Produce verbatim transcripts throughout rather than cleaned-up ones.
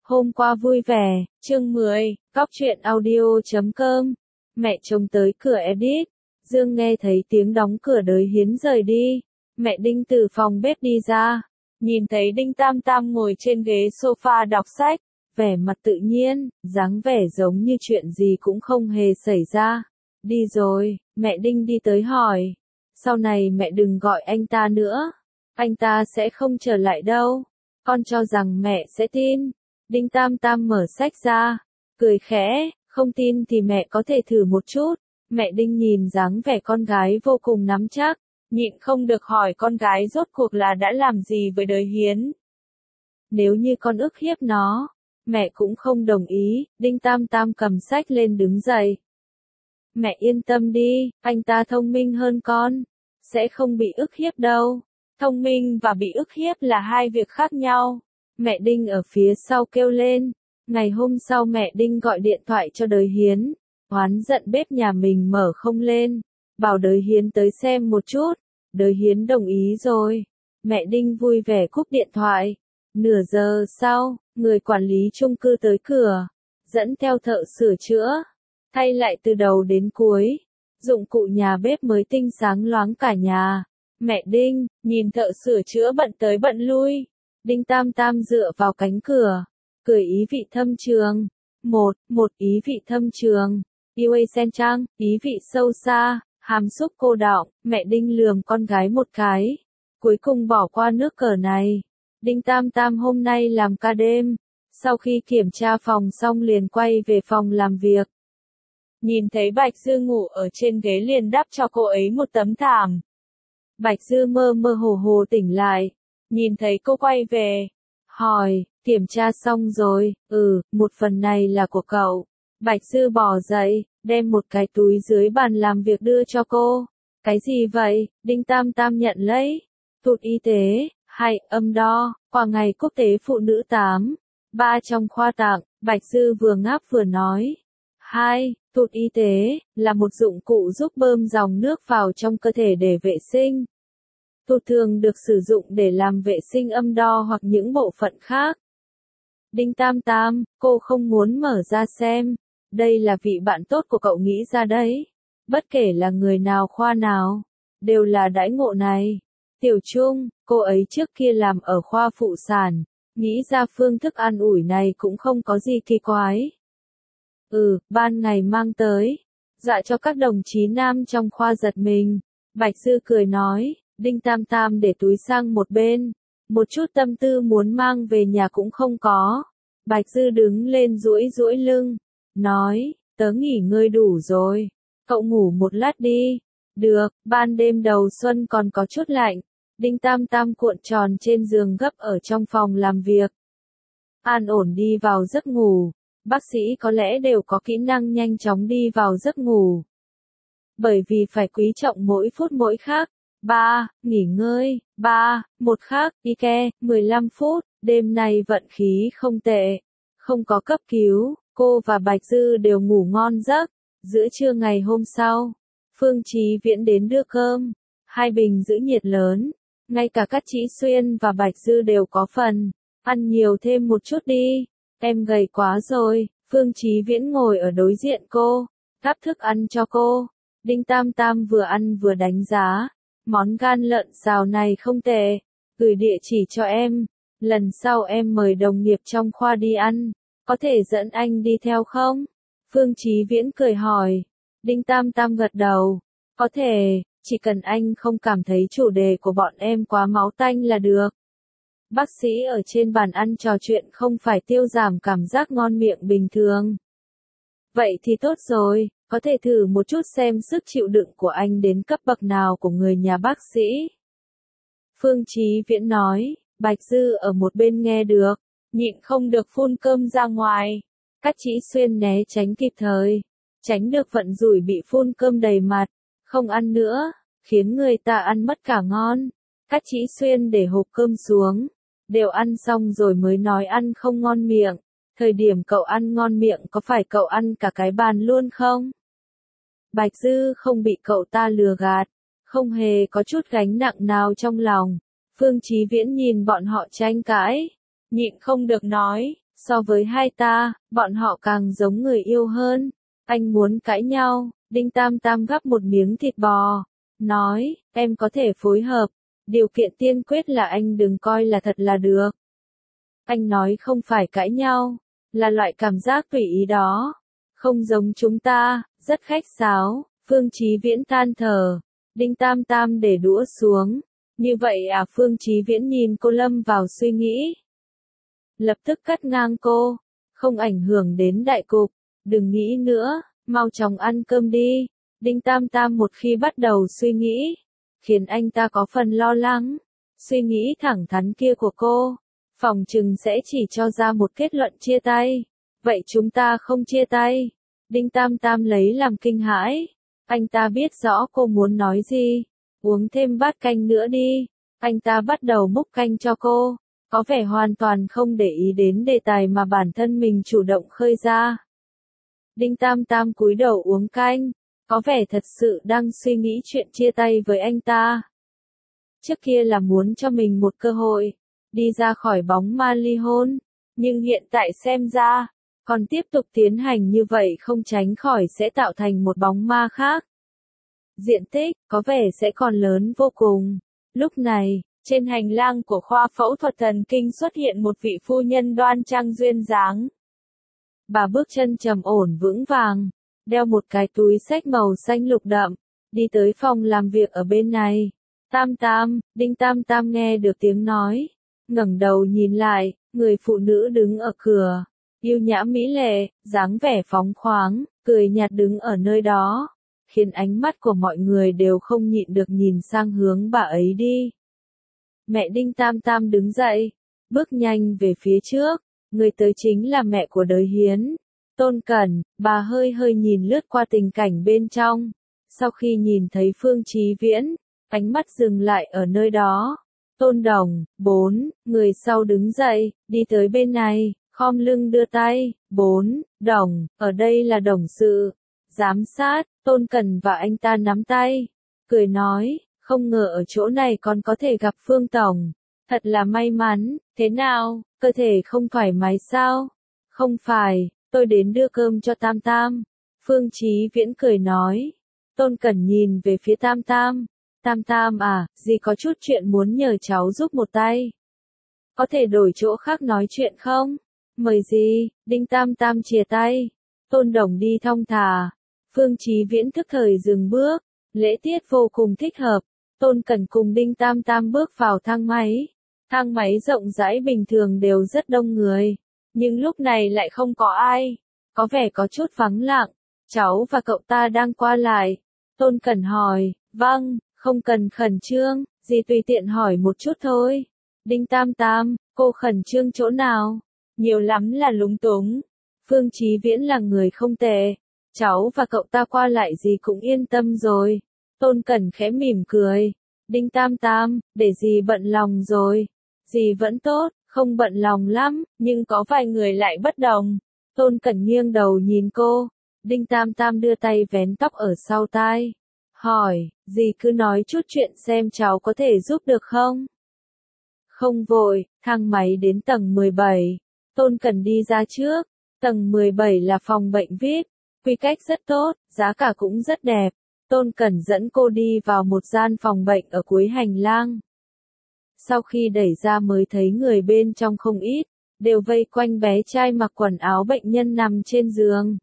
Hôm qua vui vẻ, chương mười, góc truyện audio chấm com. Mẹ trông tới cửa edit. Dương nghe thấy tiếng đóng cửa Đới Hiến rời đi. Mẹ Đinh từ phòng bếp đi ra. Nhìn thấy Đinh Tam Tam ngồi trên ghế sofa đọc sách. Vẻ mặt tự nhiên, dáng vẻ giống như chuyện gì cũng không hề xảy ra. Đi rồi, mẹ Đinh đi tới hỏi. Sau này mẹ đừng gọi anh ta nữa. Anh ta sẽ không trở lại đâu. Con cho rằng mẹ sẽ tin. Đinh Tam Tam mở sách ra, cười khẽ, không tin thì mẹ có thể thử một chút. Mẹ Đinh nhìn dáng vẻ con gái vô cùng nắm chắc, nhịn không được hỏi con gái rốt cuộc là đã làm gì với Đới Hiến. Nếu như con ức hiếp nó, mẹ cũng không đồng ý. Đinh Tam Tam cầm sách lên đứng dậy. Mẹ yên tâm đi, anh ta thông minh hơn con, sẽ không bị ức hiếp đâu. Thông minh và bị ức hiếp là hai việc khác nhau. Mẹ Đinh ở phía sau kêu lên. Ngày hôm sau mẹ Đinh gọi điện thoại cho Đới Hiến, oán giận bếp nhà mình mở không lên, bảo Đới Hiến tới xem một chút. Đới Hiến đồng ý rồi. Mẹ Đinh vui vẻ cúp điện thoại. Nửa giờ sau, người quản lý chung cư tới cửa, dẫn theo thợ sửa chữa, thay lại từ đầu đến cuối. Dụng cụ nhà bếp mới tinh sáng loáng cả nhà. Mẹ Đinh, nhìn thợ sửa chữa bận tới bận lui. Đinh Tam Tam dựa vào cánh cửa, cười ý vị thâm trường. Một, một ý vị thâm trường. Yêu ây sen trăng, ý vị sâu xa, hàm xúc cô đọng. Mẹ Đinh lườm con gái một cái. Cuối cùng bỏ qua nước cờ này. Đinh Tam Tam hôm nay làm ca đêm. Sau khi kiểm tra phòng xong liền quay về phòng làm việc. Nhìn thấy Bạch Dư ngủ ở trên ghế liền đắp cho cô ấy một tấm thảm. Bạch Dư mơ mơ hồ hồ tỉnh lại. Nhìn thấy cô quay về, hỏi, kiểm tra xong rồi, ừ, một phần này là của cậu. Bạch Dư bỏ dậy, đem một cái túi dưới bàn làm việc đưa cho cô. Cái gì vậy? Đinh Tam Tam nhận lấy. Tụt y tế, hay, âm đo, qua ngày quốc tế phụ nữ tám. Ba trong khoa tặng, Bạch Dư vừa ngáp vừa nói. Hai, tụt y tế, là một dụng cụ giúp bơm dòng nước vào trong cơ thể để vệ sinh. Tụt thường được sử dụng để làm vệ sinh âm đo hoặc những bộ phận khác. Đinh Tam Tam, cô không muốn mở ra xem. Đây là vị bạn tốt của cậu nghĩ ra đấy. Bất kể là người nào khoa nào, đều là đãi ngộ này. Tiểu Trung, cô ấy trước kia làm ở khoa phụ sản, nghĩ ra phương thức an ủi này cũng không có gì kỳ quái. Ừ, ban ngày mang tới. Dạ cho các đồng chí nam trong khoa giật mình. Bạch Dư cười nói. Đinh Tam Tam để túi sang một bên, một chút tâm tư muốn mang về nhà cũng không có. Bạch Dư đứng lên duỗi duỗi lưng, nói, tớ nghỉ ngơi đủ rồi, cậu ngủ một lát đi. Được, ban đêm đầu xuân còn có chút lạnh. Đinh Tam Tam cuộn tròn trên giường gấp ở trong phòng làm việc. An ổn đi vào giấc ngủ, bác sĩ có lẽ đều có kỹ năng nhanh chóng đi vào giấc ngủ. Bởi vì phải quý trọng mỗi phút mỗi khắc. Ba, nghỉ ngơi. Ba, một khắc, Ike, mười lăm phút, đêm nay vận khí không tệ. Không có cấp cứu, cô và Bạch Dư đều ngủ ngon giấc. Giữa trưa ngày hôm sau, Phương Chí Viễn đến đưa cơm. Hai bình giữ nhiệt lớn, ngay cả Cát Chỉ Xuyên và Bạch Dư đều có phần. Ăn nhiều thêm một chút đi, em gầy quá rồi. Phương Chí Viễn ngồi ở đối diện cô, gắp thức ăn cho cô. Đinh Tam Tam vừa ăn vừa đánh giá. Món gan lợn xào này không tệ, gửi địa chỉ cho em, lần sau em mời đồng nghiệp trong khoa đi ăn, có thể dẫn anh đi theo không? Phương Chí Viễn cười hỏi. Đinh Tam Tam gật đầu, có thể, chỉ cần anh không cảm thấy chủ đề của bọn em quá máu tanh là được. Bác sĩ ở trên bàn ăn trò chuyện không phải tiêu giảm cảm giác ngon miệng bình thường. Vậy thì tốt rồi. Có thể thử một chút xem sức chịu đựng của anh đến cấp bậc nào của người nhà bác sĩ. Phương Chí Viễn nói. Bạch Dư ở một bên nghe được, nhịn không được phun cơm ra ngoài. Cát Chỉ Xuyên né tránh kịp thời, tránh được vận rủi bị phun cơm đầy mặt. Không ăn nữa, khiến người ta ăn mất cả ngon. Cát Chỉ Xuyên để hộp cơm xuống, đều ăn xong rồi mới nói ăn không ngon miệng. Thời điểm cậu ăn ngon miệng có phải cậu ăn cả cái bàn luôn không? Bạch Dư không bị cậu ta lừa gạt, không hề có chút gánh nặng nào trong lòng. Phương Chí Viễn nhìn bọn họ tranh cãi, nhịn không được nói, So với hai ta, bọn họ càng giống người yêu hơn. Anh muốn cãi nhau, Đinh Tam Tam gắp một miếng thịt bò, nói, em có thể phối hợp, điều kiện tiên quyết là anh đừng coi là thật là được. Anh nói không phải cãi nhau, là loại cảm giác tùy ý đó, không giống chúng ta, rất khách sáo. Phương Chí Viễn than thở, Đinh Tam Tam để đũa xuống, như vậy à? Phương Chí Viễn nhìn cô lâm vào suy nghĩ, lập tức cắt ngang cô, không ảnh hưởng đến đại cục, đừng nghĩ nữa, mau chóng ăn cơm đi. Đinh Tam Tam một khi bắt đầu suy nghĩ, khiến anh ta có phần lo lắng, suy nghĩ thẳng thắn kia của cô, phòng chừng sẽ chỉ cho ra một kết luận chia tay. Vậy chúng ta không chia tay. Đinh Tam Tam lấy làm kinh hãi, anh ta biết rõ cô muốn nói gì, uống thêm bát canh nữa đi. Anh ta bắt đầu múc canh cho cô, có vẻ hoàn toàn không để ý đến đề tài mà bản thân mình chủ động khơi ra. Đinh Tam Tam cúi đầu uống canh, có vẻ thật sự đang suy nghĩ chuyện chia tay với anh ta. Trước kia là muốn cho mình một cơ hội, đi ra khỏi bóng ma ly hôn, nhưng hiện tại xem ra, còn tiếp tục tiến hành như vậy không tránh khỏi sẽ tạo thành một bóng ma khác. Diện tích, có vẻ sẽ còn lớn vô cùng. Lúc này, trên hành lang của khoa phẫu thuật thần kinh xuất hiện một vị phu nhân đoan trang duyên dáng. Bà bước chân trầm ổn vững vàng, đeo một cái túi xách màu xanh lục đậm, đi tới phòng làm việc ở bên này. Tam Tam, Đinh Tam Tam nghe được tiếng nói, ngẩng đầu nhìn lại, người phụ nữ đứng ở cửa, yêu nhã mỹ lệ, dáng vẻ phóng khoáng, cười nhạt đứng ở nơi đó, khiến ánh mắt của mọi người đều không nhịn được nhìn sang hướng bà ấy đi. Mẹ Đinh Tam Tam đứng dậy, bước nhanh về phía trước, người tới chính là mẹ của Đới Hiến, Tôn Cẩn. Bà hơi hơi nhìn lướt qua tình cảnh bên trong, sau khi nhìn thấy Phương Chí Viễn, ánh mắt dừng lại ở nơi đó. Tôn Đồng, bốn, người sau đứng dậy, đi tới bên này, khom lưng đưa tay. Bốn, Đồng, ở đây là đồng sự, giám sát. Tôn Cẩn và anh ta nắm tay, cười nói, không ngờ ở chỗ này còn có thể gặp Phương Tổng, thật là may mắn. Thế nào, cơ thể không thoải mái sao? Không phải, tôi đến đưa cơm cho Tam Tam. Phương Chí Viễn cười nói. Tôn Cẩn nhìn về phía Tam Tam. Tam Tam à, dì có chút chuyện muốn nhờ cháu giúp một tay. Có thể đổi chỗ khác nói chuyện không? Mời dì. Đinh Tam Tam chìa tay. Tôn Đồng đi thong thả. Phương Chí Viễn thức thời dừng bước, lễ tiết vô cùng thích hợp. Tôn Cẩn cùng Đinh Tam Tam bước vào thang máy. Thang máy rộng rãi bình thường đều rất đông người, nhưng lúc này lại không có ai, có vẻ có chút vắng lặng. Cháu và cậu ta đang qua lại. Tôn Cẩn hỏi. Vâng, không cần khẩn trương, dì tùy tiện hỏi một chút thôi. Đinh Tam Tam, cô khẩn trương chỗ nào? Nhiều lắm là lúng túng. Phương Chí Viễn là người không tệ, cháu và cậu ta qua lại dì cũng yên tâm rồi. Tôn Cẩn khẽ mỉm cười. Đinh Tam Tam, để dì bận lòng rồi. Dì vẫn tốt, không bận lòng lắm, nhưng có vài người lại bất đồng. Tôn Cẩn nghiêng đầu nhìn cô. Đinh Tam Tam đưa tay vén tóc ở sau tai, hỏi, dì cứ nói chút chuyện xem cháu có thể giúp được không? Không vội. Thang máy đến tầng mười bảy. Tôn Cẩn đi ra trước. Tầng mười bảy là phòng bệnh vi ai pi, quy cách rất tốt, giá cả cũng rất đẹp. Tôn Cẩn dẫn cô đi vào một gian phòng bệnh ở cuối hành lang. Sau khi đẩy ra mới thấy người bên trong không ít, đều vây quanh bé trai mặc quần áo bệnh nhân nằm trên giường.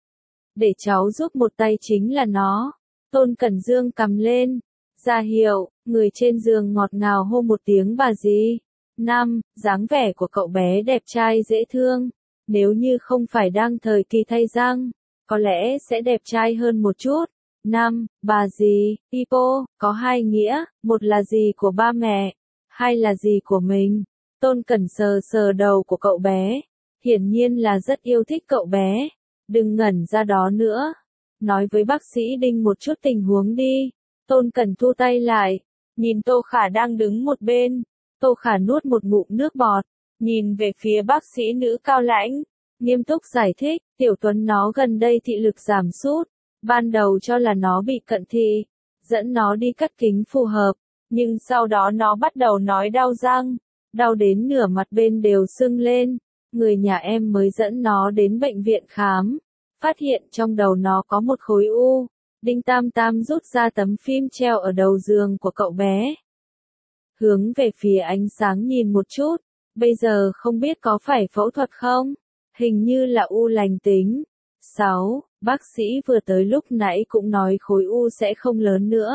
Để cháu giúp một tay chính là nó. Tôn Cẩn dương cầm lên, ra hiệu, người trên giường ngọt ngào hô một tiếng bà dì. Năm, dáng vẻ của cậu bé đẹp trai dễ thương, nếu như không phải đang thời kỳ thay răng, có lẽ sẽ đẹp trai hơn một chút. Năm, bà dì, Ipo, có hai nghĩa, một là dì của ba mẹ, hai là dì của mình. Tôn Cẩn sờ sờ đầu của cậu bé, hiển nhiên là rất yêu thích cậu bé. Đừng ngẩn ra đó nữa. Nói với bác sĩ Đinh một chút tình huống đi. Tôn Cẩn thu tay lại, nhìn Tô Khả đang đứng một bên. Tô Khả nuốt một ngụm nước bọt, nhìn về phía bác sĩ nữ cao lãnh, nghiêm túc giải thích, Tiểu Tuấn nó gần đây thị lực giảm sút, ban đầu cho là nó bị cận thị, dẫn nó đi cắt kính phù hợp, nhưng sau đó nó bắt đầu nói đau răng, đau đến nửa mặt bên đều sưng lên, người nhà em mới dẫn nó đến bệnh viện khám, phát hiện trong đầu nó có một khối u. Đinh Tam Tam rút ra tấm phim treo ở đầu giường của cậu bé. Hướng về phía ánh sáng nhìn một chút, bây giờ không biết có phải phẫu thuật không? Hình như là u lành tính. sáu. Bác sĩ vừa tới lúc nãy cũng nói khối u sẽ không lớn nữa.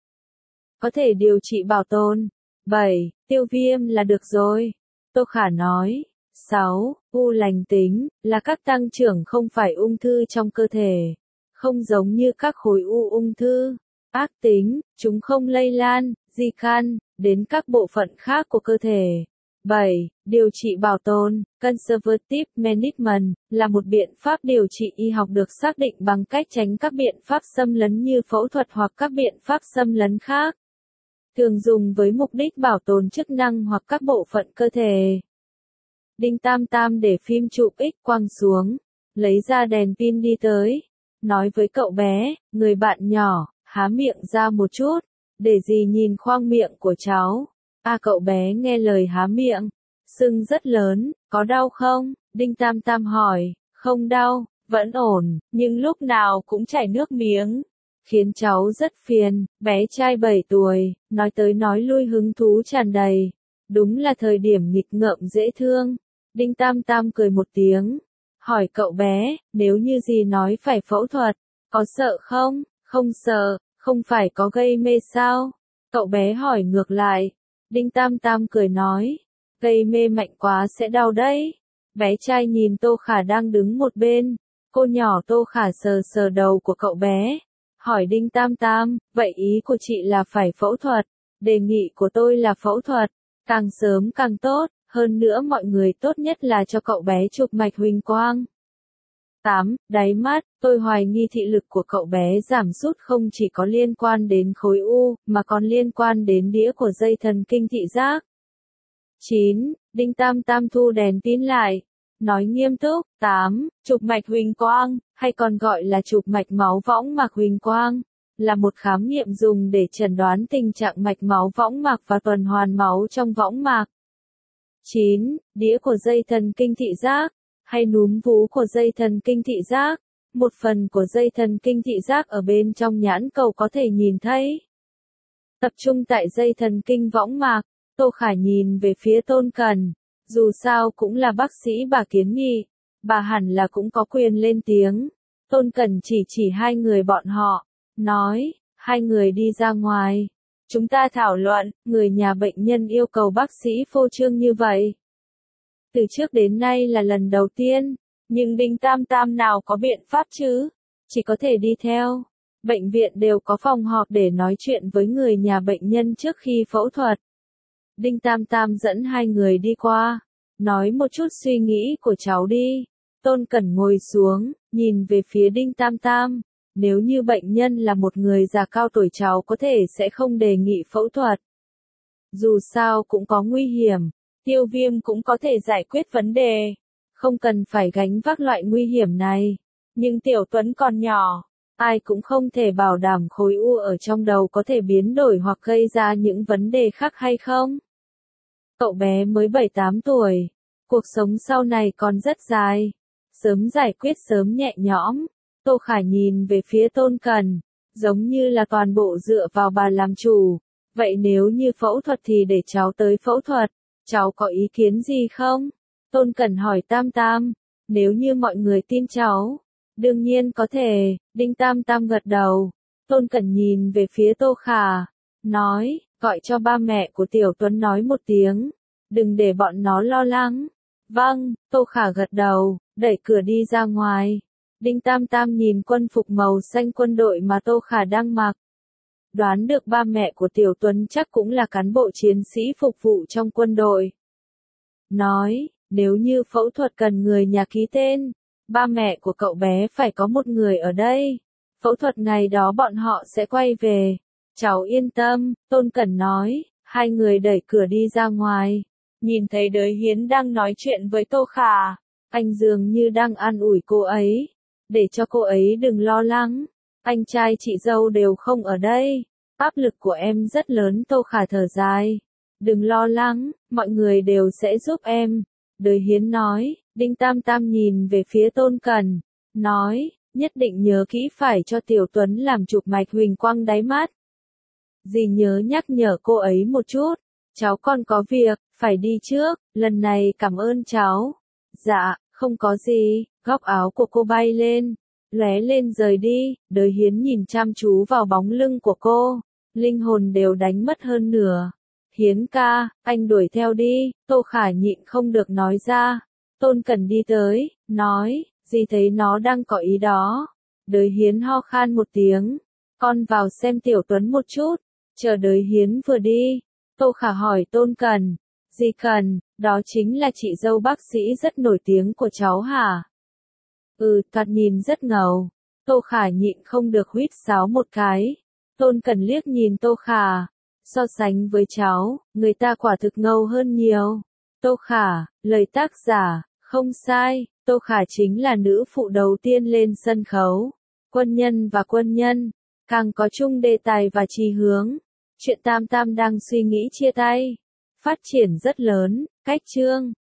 Có thể điều trị bảo tồn. bảy. Tiêu viêm là được rồi. Tô Khả nói. sáu. U lành tính, là các tăng trưởng không phải ung thư trong cơ thể. Không giống như các khối u ung thư. Ác tính, chúng không lây lan, di căn, đến các bộ phận khác của cơ thể. bảy. Điều trị bảo tồn, conservative management, là một biện pháp điều trị y học được xác định bằng cách tránh các biện pháp xâm lấn như phẫu thuật hoặc các biện pháp xâm lấn khác. Thường dùng với mục đích bảo tồn chức năng hoặc các bộ phận cơ thể. Đinh Tam Tam để phim chụp X quang xuống, lấy ra đèn pin đi tới, nói với cậu bé, người bạn nhỏ, há miệng ra một chút, để dì nhìn khoang miệng của cháu. À cậu bé nghe lời há miệng, sưng rất lớn, có đau không? Đinh Tam Tam hỏi, không đau, vẫn ổn, nhưng lúc nào cũng chảy nước miếng. Khiến cháu rất phiền, bé trai bảy tuổi, nói tới nói lui hứng thú tràn đầy. Đúng là thời điểm nghịch ngợm dễ thương. Đinh Tam Tam cười một tiếng, hỏi cậu bé, nếu như dì nói phải phẫu thuật, có sợ không? Không sợ, không phải có gây mê sao? Cậu bé hỏi ngược lại. Đinh Tam Tam cười nói, gây mê mạnh quá sẽ đau đấy. Bé trai nhìn Tô Khả đang đứng một bên, cô nhỏ Tô Khả sờ sờ đầu của cậu bé, hỏi Đinh Tam Tam, vậy ý của chị là phải phẫu thuật? Đề nghị của tôi là phẫu thuật, càng sớm càng tốt, hơn nữa mọi người tốt nhất là cho cậu bé chụp mạch huỳnh quang. tám. Đáy mắt, tôi hoài nghi thị lực của cậu bé giảm sút không chỉ có liên quan đến khối u, mà còn liên quan đến đĩa của dây thần kinh thị giác. chín. Đinh Tam Tam thu đèn pin lại, nói nghiêm túc. tám. Chụp mạch huỳnh quang, hay còn gọi là chụp mạch máu võng mạc huỳnh quang, là một khám nghiệm dùng để chẩn đoán tình trạng mạch máu võng mạc và tuần hoàn máu trong võng mạc. chín. Đĩa của dây thần kinh thị giác, hay núm vú của dây thần kinh thị giác, một phần của dây thần kinh thị giác ở bên trong nhãn cầu có thể nhìn thấy. Tập trung tại dây thần kinh võng mạc, Tô Khả nhìn về phía Tôn Cẩn, dù sao cũng là bác sĩ bà kiến nghị, bà hẳn là cũng có quyền lên tiếng. Tôn Cẩn chỉ chỉ hai người bọn họ, nói, hai người đi ra ngoài. Chúng ta thảo luận, người nhà bệnh nhân yêu cầu bác sĩ phô trương như vậy. Từ trước đến nay là lần đầu tiên, nhưng Đinh Tam Tam nào có biện pháp chứ, chỉ có thể đi theo. Bệnh viện đều có phòng họp để nói chuyện với người nhà bệnh nhân trước khi phẫu thuật. Đinh Tam Tam dẫn hai người đi qua, nói một chút suy nghĩ của cháu đi. Tôn Cẩn ngồi xuống, nhìn về phía Đinh Tam Tam. Nếu như bệnh nhân là một người già cao tuổi cháu có thể sẽ không đề nghị phẫu thuật. Dù sao cũng có nguy hiểm, tiêu viêm cũng có thể giải quyết vấn đề. Không cần phải gánh vác loại nguy hiểm này. Nhưng Tiểu Tuấn còn nhỏ, ai cũng không thể bảo đảm khối u ở trong đầu có thể biến đổi hoặc gây ra những vấn đề khác hay không. Cậu bé mới bảy tám tuổi, cuộc sống sau này còn rất dài. Sớm giải quyết sớm nhẹ nhõm. Tô Khả nhìn về phía Tôn Cẩn, giống như là toàn bộ dựa vào bà làm chủ. Vậy nếu như phẫu thuật thì để cháu tới phẫu thuật, cháu có ý kiến gì không? Tôn Cẩn hỏi Tam Tam, nếu như mọi người tin cháu, đương nhiên có thể. Đinh Tam Tam gật đầu. Tôn Cẩn nhìn về phía Tô Khả, nói, gọi cho ba mẹ của Tiểu Tuấn nói một tiếng, đừng để bọn nó lo lắng. Vâng, Tô Khả gật đầu, đẩy cửa đi ra ngoài. Đinh Tam Tam nhìn quân phục màu xanh quân đội mà Tô Khả đang mặc. Đoán được ba mẹ của Tiểu Tuấn chắc cũng là cán bộ chiến sĩ phục vụ trong quân đội. Nói, nếu như phẫu thuật cần người nhà ký tên, ba mẹ của cậu bé phải có một người ở đây. Phẫu thuật ngày đó bọn họ sẽ quay về. Cháu yên tâm, Tôn Cẩn nói. Hai người đẩy cửa đi ra ngoài. Nhìn thấy Đới Hiến đang nói chuyện với Tô Khả. Anh dường như đang an ủi cô ấy. Để cho cô ấy đừng lo lắng. Anh trai chị dâu đều không ở đây. Áp lực của em rất lớn. Tô Khả thở dài. Đừng lo lắng, mọi người đều sẽ giúp em. Đời Hiến nói, Đinh Tam Tam nhìn về phía Tôn Cẩn, nói, nhất định nhớ kỹ phải cho Tiểu Tuấn làm chụp mạch huỳnh quang đáy mắt. Dì nhớ nhắc nhở cô ấy một chút, cháu còn có việc, phải đi trước, lần này cảm ơn cháu. Dạ, không có gì, góc áo của cô bay lên, lóe lên rời đi, Đời Hiến nhìn chăm chú vào bóng lưng của cô, linh hồn đều đánh mất hơn nửa. Hiến ca, anh đuổi theo đi, Tô Khả nhịn không được nói ra. Tôn Cẩn đi tới, nói, dì thấy nó đang có ý đó. Đời Hiến ho khan một tiếng, con vào xem Tiểu Tuấn một chút, chờ Đời Hiến vừa đi. Tô Khả hỏi Tôn Cẩn, dì Cẩn, đó chính là chị dâu bác sĩ rất nổi tiếng của cháu hả? Ừ, thoạt nhìn rất ngầu. Tô Khả nhịn không được huýt sáo một cái. Tôn Cẩn liếc nhìn Tô Khả. So sánh với cháu, người ta quả thực ngầu hơn nhiều. Tô Khả, lời tác giả, không sai, Tô Khả chính là nữ phụ đầu tiên lên sân khấu. Quân nhân và quân nhân, càng có chung đề tài và chí hướng. Chuyện Tam Tam đang suy nghĩ chia tay. Phát triển rất lớn, cách chương.